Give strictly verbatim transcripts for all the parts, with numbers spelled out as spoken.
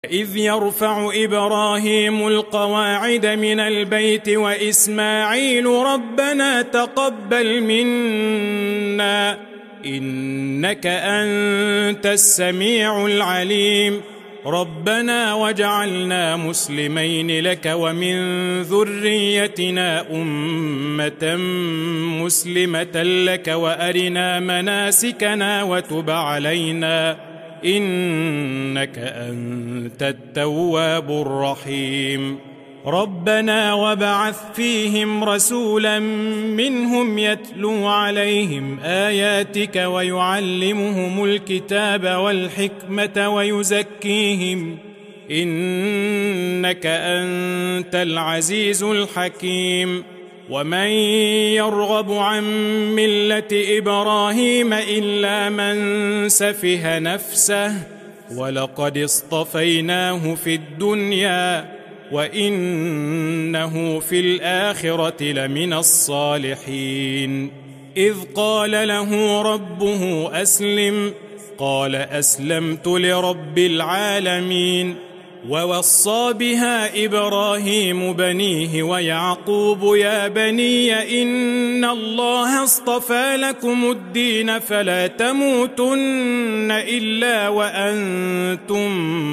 إذ يرفع إبراهيم القواعد من البيت وإسماعيل ربنا تقبل منا إنك أنت السميع العليم ربنا وجعلنا مسلمين لك ومن ذريتنا أمة مسلمة لك وأرنا مناسكنا وتب علينا إنك أنت التواب الرحيم ربنا وابعث فيهم رسولا منهم يتلو عليهم آياتك ويعلمهم الكتاب والحكمة ويزكيهم إنك أنت العزيز الحكيم ومن يرغب عن ملة إبراهيم إلا من سفه نفسه ولقد اصطفيناه في الدنيا وإنه في الآخرة لمن الصالحين إذ قال له ربه أسلم قال أسلمت لرب العالمين ووصى بها إبراهيم بنيه ويعقوب يا بني إن الله اصطفى لكم الدين فلا تموتن إلا وأنتم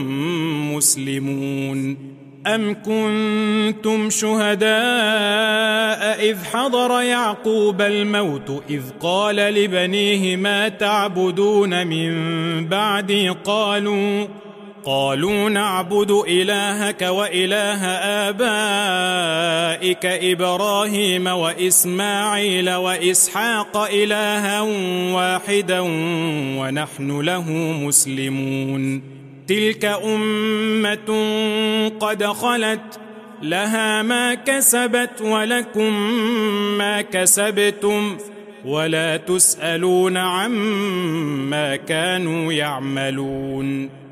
مسلمون أم كنتم شهداء إذ حضر يعقوب الموت إذ قال لبنيه ما تعبدون من بعدي قالوا قالوا نعبد إلهك وإله آبائك إبراهيم وإسماعيل وإسحاق إلها واحدا ونحن له مسلمون تلك أمة قد خلت لها ما كسبت ولكم ما كسبتم ولا تسألون عما كانوا يعملون.